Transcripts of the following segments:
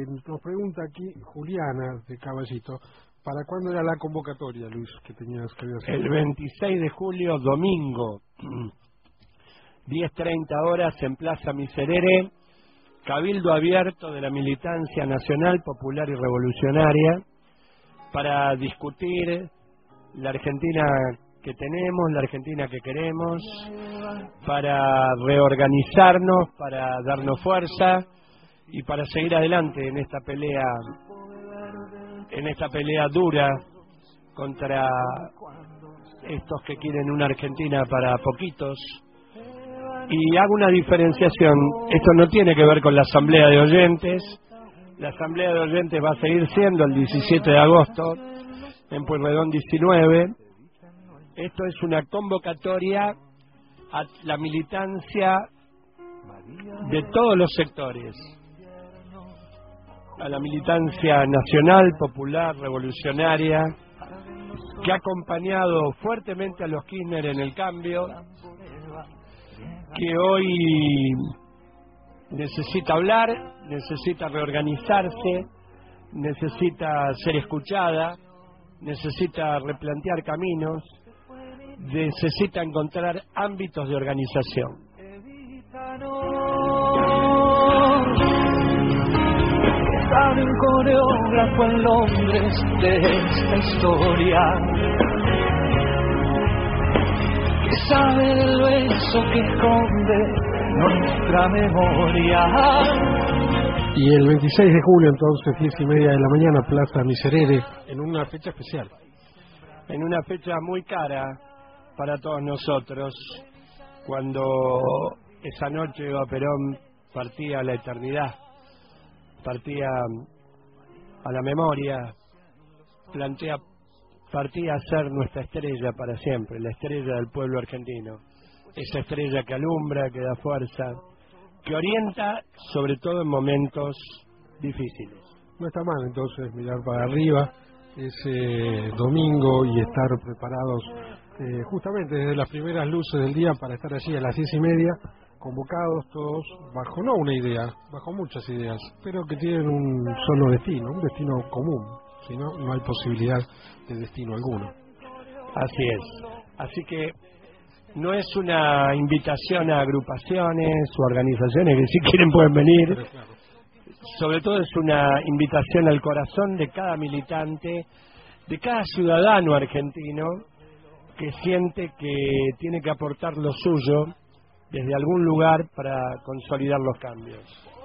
nos pregunta aquí Juliana de Caballito, ¿para cuándo era la convocatoria, Luis, que tenías que hacer? El 26 de julio, domingo, 10:30 horas en Plaza Miserere, cabildo abierto de la militancia nacional, popular y revolucionaria, para discutir la Argentina que tenemos, la Argentina que queremos, para reorganizarnos, para darnos fuerza y para seguir adelante en esta pelea dura contra estos que quieren una Argentina para poquitos. Y hago una diferenciación, esto no tiene que ver con la asamblea de oyentes. La asamblea de oyentes va a seguir siendo el 17 de agosto en Pueyrredón 19. Esto es una convocatoria a la militancia de todos los sectores, a la militancia nacional, popular, revolucionaria, que ha acompañado fuertemente a los Kirchner en el cambio, que hoy necesita hablar, necesita reorganizarse, necesita ser escuchada, necesita replantear caminos, necesita encontrar ámbitos de organización. Sabe un coreógrafo en Londres de esta historia, que sabe del beso que esconde nuestra memoria. Y el 26 de julio, entonces, 10:30 de la mañana, Plaza Miserere, en una fecha especial. En una fecha muy cara para todos nosotros, cuando esa noche Eva Perón partía a la eternidad, partía a la memoria, partía a ser nuestra estrella para siempre, la estrella del pueblo argentino, esa estrella que alumbra, que da fuerza, que orienta, sobre todo en momentos difíciles. No está mal entonces mirar para arriba ese domingo y estar preparados justamente desde las primeras luces del día para estar allí a las 10:30, convocados todos bajo no una idea, bajo muchas ideas, pero que tienen un solo destino, un destino común, si no, no hay posibilidad de destino alguno. Así es, así que no es una invitación a agrupaciones o organizaciones que si quieren pueden venir, sobre todo es una invitación al corazón de cada militante, de cada ciudadano argentino que siente que tiene que aportar lo suyo desde algún lugar para consolidar los cambios.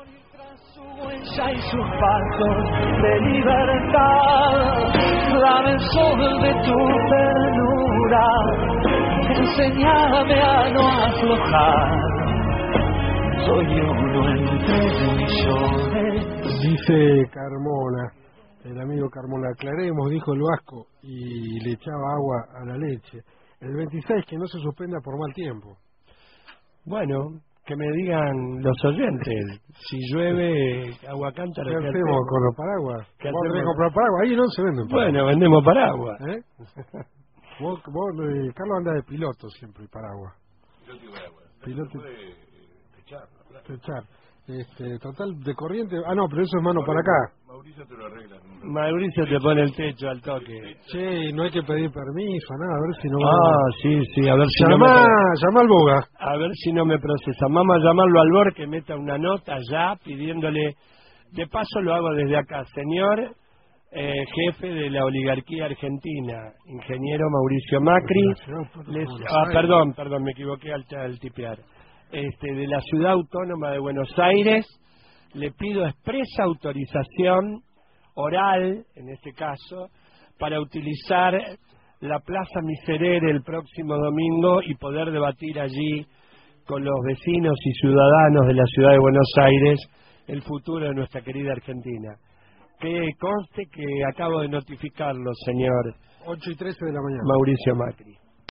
Y sus pasos de libertad, dame el sol de tu ternura, enséñame a no aflojar, soy uno entre millones. Dice Carmona, el amigo Carmona, aclaremos, dijo el Vasco, y le echaba agua a la leche. El 26 que no se suspenda por mal tiempo. Bueno, que me digan los oyentes, si llueve, agua cántara. ¿Qué hacemos con los paraguas? ¿Qué ¿Vos hacemos? tenés que comprar paraguas? Ahí no se venden paraguas. Bueno, vendemos paraguas. Vos Carlos anda de piloto siempre, y paraguas. Piloto techar. Total, de corriente... Ah, no, pero eso es mano para acá. Mauricio te lo arregla. Mauricio te pone el techo al toque. Che, no hay que pedir permiso, nada, a ver si no... Sí, a ver si llama al Boga. A ver si no me procesa. Vamos a llamarlo al BOR que meta una nota ya pidiéndole... De paso lo hago desde acá. Señor jefe de la oligarquía argentina, ingeniero Mauricio Macri... Perdón, me equivoqué al tipear. De la Ciudad Autónoma de Buenos Aires, le pido expresa autorización oral, en este caso, para utilizar la Plaza Miserere el próximo domingo y poder debatir allí con los vecinos y ciudadanos de la Ciudad de Buenos Aires el futuro de nuestra querida Argentina. Que conste que acabo de notificarlo, señor 8:13 de la mañana. Mauricio Macri.